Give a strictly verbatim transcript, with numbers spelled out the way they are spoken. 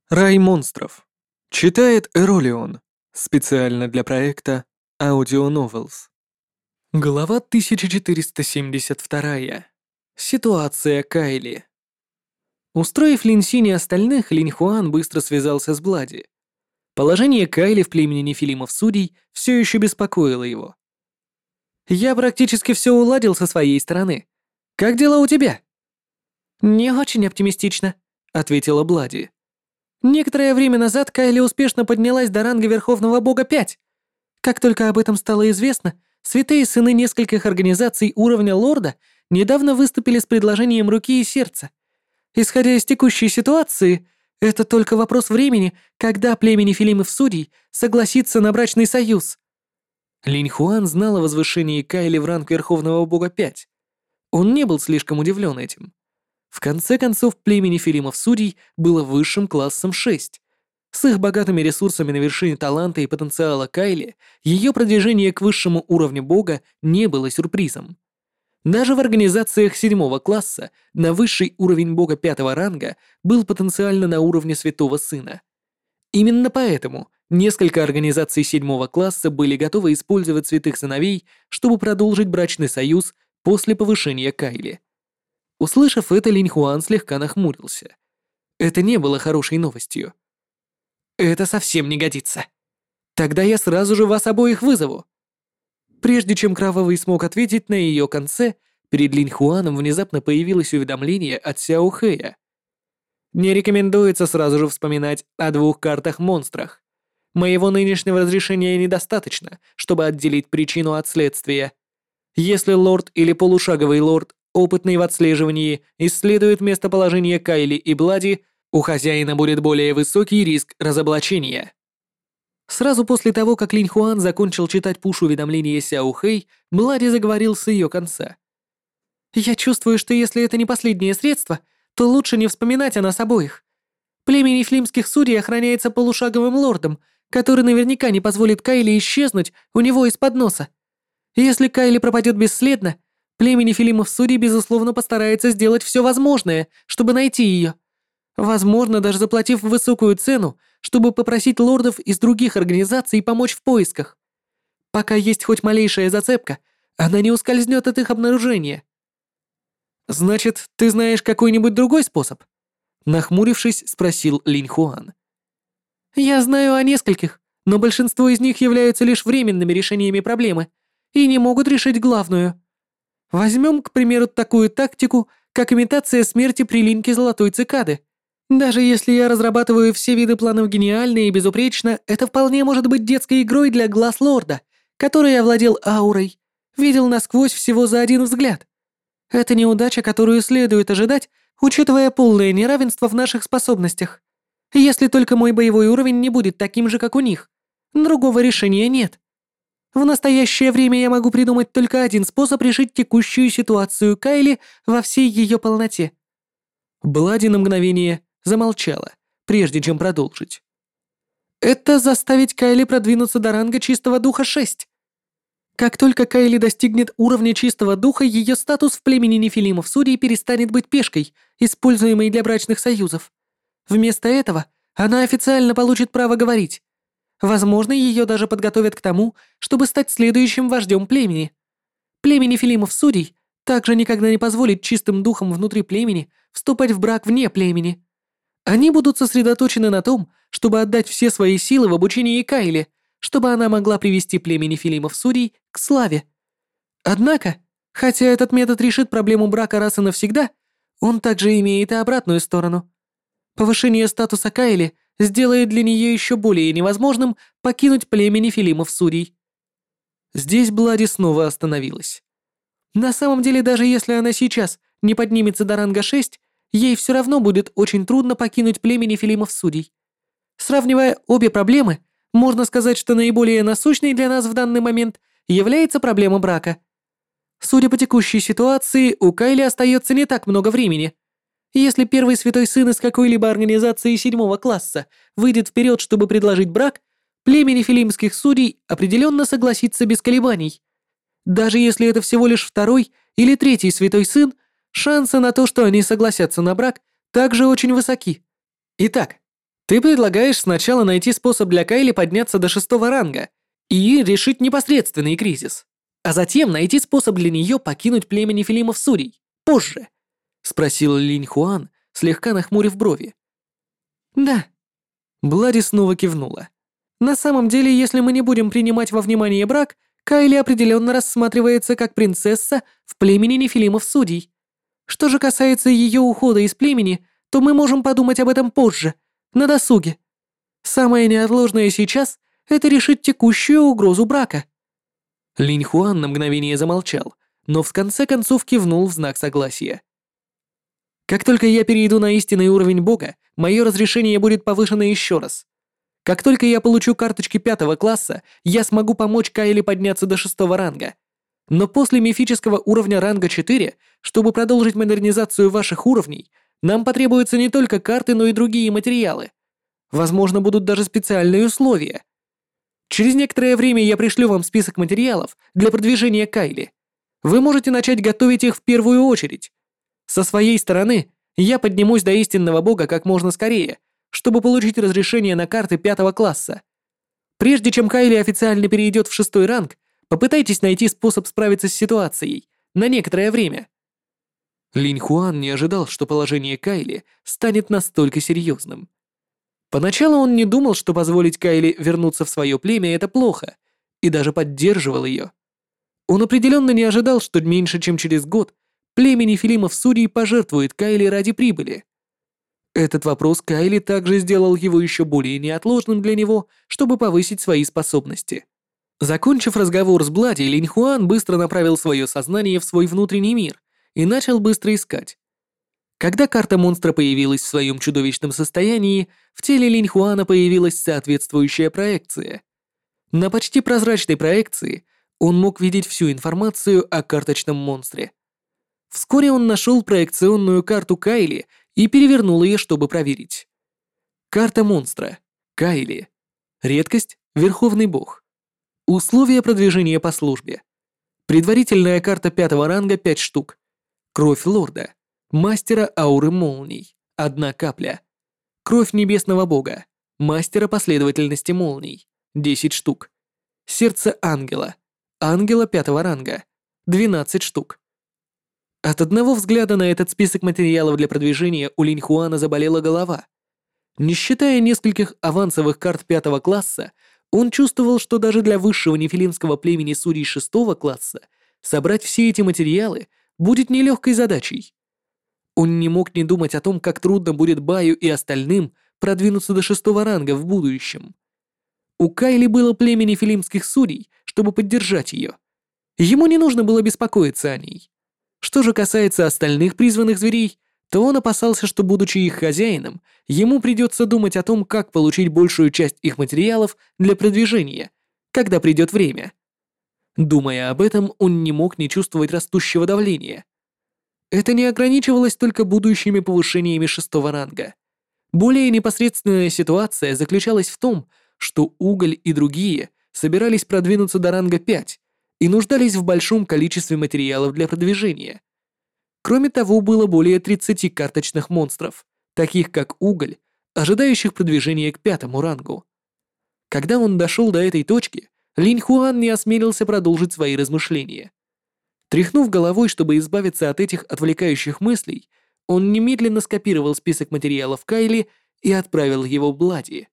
Рай монстров. Читает Эролион. Специально для проекта Audio Novels. Глава тысяча четыреста семьдесят два. Ситуация Кайли. Устроив Линсинь и остальных, Линь Хуан быстро связался с Блади. Положение Кайли в племени нефилимов судей все еще беспокоило его. «Я практически все уладил со своей стороны. Как дела у тебя?» «Не очень оптимистично», — ответила Блади. Некоторое время назад Кайли успешно поднялась до ранга Верховного Бога пять. Как только об этом стало известно, святые сыны нескольких организаций уровня лорда недавно выступили с предложением руки и сердца. Исходя из текущей ситуации, это только вопрос времени, когда племя нефилимов судей согласится на брачный союз. Линь Хуан знал о возвышении Кайли в ранг Верховного Бога пять. Он не был слишком удивлен этим. В конце концов, племя нефилимов судей было высшим классом шесть. С их богатыми ресурсами на вершине таланта и потенциала Кайли, ее продвижение к высшему уровню бога не было сюрпризом. Даже в организациях седьмого класса на высший уровень бога пятого ранга был потенциально на уровне святого сына. Именно поэтому несколько организаций седьмого класса были готовы использовать святых сыновей, чтобы продолжить брачный союз после повышения Кайли. Услышав это, Линь Хуан слегка нахмурился. Это не было хорошей новостью. «Это совсем не годится. Тогда я сразу же вас обоих вызову». Прежде чем Кровавый смог ответить, на ее конце перед Линь Хуаном внезапно появилось уведомление от Сяо Хэя. «Не рекомендуется сразу же вспоминать о двух картах-монстрах. Моего нынешнего разрешения недостаточно, чтобы отделить причину от следствия. Если лорд или полушаговый лорд, опытный в отслеживании, исследует местоположение Кайли и Блади, у хозяина будет более высокий риск разоблачения». Сразу после того, как Линь Хуан закончил читать пуш-уведомление Сяо Хэй, Блади заговорил с ее конца. «Я чувствую, что если это не последнее средство, то лучше не вспоминать о нас обоих. Племя нефлимских судей охраняется полушаговым лордом, который наверняка не позволит Кайли исчезнуть у него из-под носа. Если Кайли пропадет бесследно, племя нефилимов судей, безусловно, постарается сделать все возможное, чтобы найти ее. Возможно, даже заплатив высокую цену, чтобы попросить лордов из других организаций помочь в поисках. Пока есть хоть малейшая зацепка, она не ускользнет от их обнаружения. «Значит, ты знаешь какой-нибудь другой способ?» Нахмурившись, спросил Линь Хуан. «Я знаю о нескольких, но большинство из них являются лишь временными решениями проблемы и не могут решить главную. Возьмем, к примеру, такую тактику, как имитация смерти при линьке золотой цикады. Даже если я разрабатываю все виды планов гениально и безупречно, это вполне может быть детской игрой для глаз лорда, который овладел аурой, видел насквозь всего за один взгляд. Это неудача, которую следует ожидать, учитывая полное неравенство в наших способностях. Если только мой боевой уровень не будет таким же, как у них. Другого решения нет. В настоящее время я могу придумать только один способ решить текущую ситуацию Кайли во всей ее полноте». Блади на мгновение замолчала, прежде чем продолжить. «Это заставить Кайли продвинуться до ранга чистого духа шесть. Как только Кайли достигнет уровня чистого духа, ее статус в племени нефилимов судей перестанет быть пешкой, используемой для брачных союзов. Вместо этого она официально получит право говорить. Возможно, ее даже подготовят к тому, чтобы стать следующим вождем племени. Племя нефилимов судей также никогда не позволит чистым духам внутри племени вступать в брак вне племени. Они будут сосредоточены на том, чтобы отдать все свои силы в обучении Кайли, чтобы она могла привести племя нефилимов судей к славе. Однако, хотя этот метод решит проблему брака раз и навсегда, он также имеет и обратную сторону. Повышение статуса Кайли сделает для нее еще более невозможным покинуть племя нефилимов судей. Здесь Блади снова остановилась. На самом деле, даже если она сейчас не поднимется до ранга шесть, ей все равно будет очень трудно покинуть племя нефилимов судей. Сравнивая обе проблемы, можно сказать, что наиболее насущной для нас в данный момент является проблема брака. Судя по текущей ситуации, у Кайли остается не так много времени. Если первый святой сын из какой-либо организации седьмого класса выйдет вперед, чтобы предложить брак, племя нефилимских судей определенно согласится без колебаний. Даже если это всего лишь второй или третий святой сын, шансы на то, что они согласятся на брак, также очень высоки. Итак, Ты предлагаешь сначала найти способ для Кайли подняться до шестого ранга и решить непосредственный кризис, а затем найти способ для нее покинуть племя нефилимов Сурий позже, спросил Линь Хуан, слегка нахмурив брови. Да. Блади снова кивнула. На самом деле, если мы не будем принимать во внимание брак, Кайли определенно рассматривается как принцесса в племени нефилимов Судей. Что же касается ее ухода из племени, то мы можем подумать об этом позже, на досуге. Самое неотложное сейчас — это решить текущую угрозу брака». Линь Хуан на мгновение замолчал, но в конце концов кивнул в знак согласия. «Как только я перейду на истинный уровень Бога, мое разрешение будет повышено еще раз. Как только я получу карточки пятого класса, я смогу помочь Кайле подняться до шестого ранга. Но после мифического уровня ранга четыре, чтобы продолжить модернизацию ваших уровней, нам потребуются не только карты, но и другие материалы. Возможно, будут даже специальные условия. Через некоторое время я пришлю вам список материалов для продвижения Кайли. Вы можете начать готовить их в первую очередь. Со своей стороны, я поднимусь до истинного бога как можно скорее, чтобы получить разрешение на карты пятого класса. Прежде чем Кайли официально перейдет в шестой ранг, попытайтесь найти способ справиться с ситуацией на некоторое время». Линь Хуан не ожидал, что положение Кайли станет настолько серьезным. Поначалу он не думал, что позволить Кайли вернуться в свое племя — это плохо, и даже поддерживал ее. Он определенно не ожидал, что меньше чем через год племя нефилимов Сурий пожертвует Кайли ради прибыли. Этот вопрос Кайли также сделал его еще более неотложным для него, чтобы повысить свои способности. Закончив разговор с Блади, Линь Хуан быстро направил свое сознание в свой внутренний мир и начал быстро искать. Когда карта монстра появилась в своем чудовищном состоянии, в теле Линь Хуана появилась соответствующая проекция. На почти прозрачной проекции он мог видеть всю информацию о карточном монстре. Вскоре он нашел проекционную карту Кайли и перевернул ее, чтобы проверить. Карта монстра. Кайли. Редкость — Верховный Бог. Условия продвижения по службе. Предварительная карта пятого ранга — пять штук. Кровь Лорда. Мастера ауры молний — одна капля. Кровь Небесного Бога. Мастера последовательности молний — десять штук. Сердце Ангела. Ангела пятого ранга — двенадцать штук. От одного взгляда на этот список материалов для продвижения у Линь Хуана заболела голова. Не считая нескольких авансовых карт пятого класса, он чувствовал, что даже для высшего нефилимского племени Сурий шестого класса собрать все эти материалы будет нелегкой задачей. Он не мог не думать о том, как трудно будет Баю и остальным продвинуться до шестого ранга в будущем. У Кайли было племя нефилимских Сурий, чтобы поддержать ее. Ему не нужно было беспокоиться о ней. Что же касается остальных призванных зверей, то он опасался, что, будучи их хозяином, ему придется думать о том, как получить большую часть их материалов для продвижения, когда придет время. Думая об этом, он не мог не чувствовать растущего давления. Это не ограничивалось только будущими повышениями шестого ранга. Более непосредственная ситуация заключалась в том, что Уголь и другие собирались продвинуться до ранга пять и нуждались в большом количестве материалов для продвижения. Кроме того, было более тридцати карточных монстров, таких как Уголь, ожидающих продвижения к пятому рангу. Когда он дошел до этой точки, Линь Хуан не осмелился продолжить свои размышления. Тряхнув головой, чтобы избавиться от этих отвлекающих мыслей, он немедленно скопировал список материалов Кайли и отправил его Блади.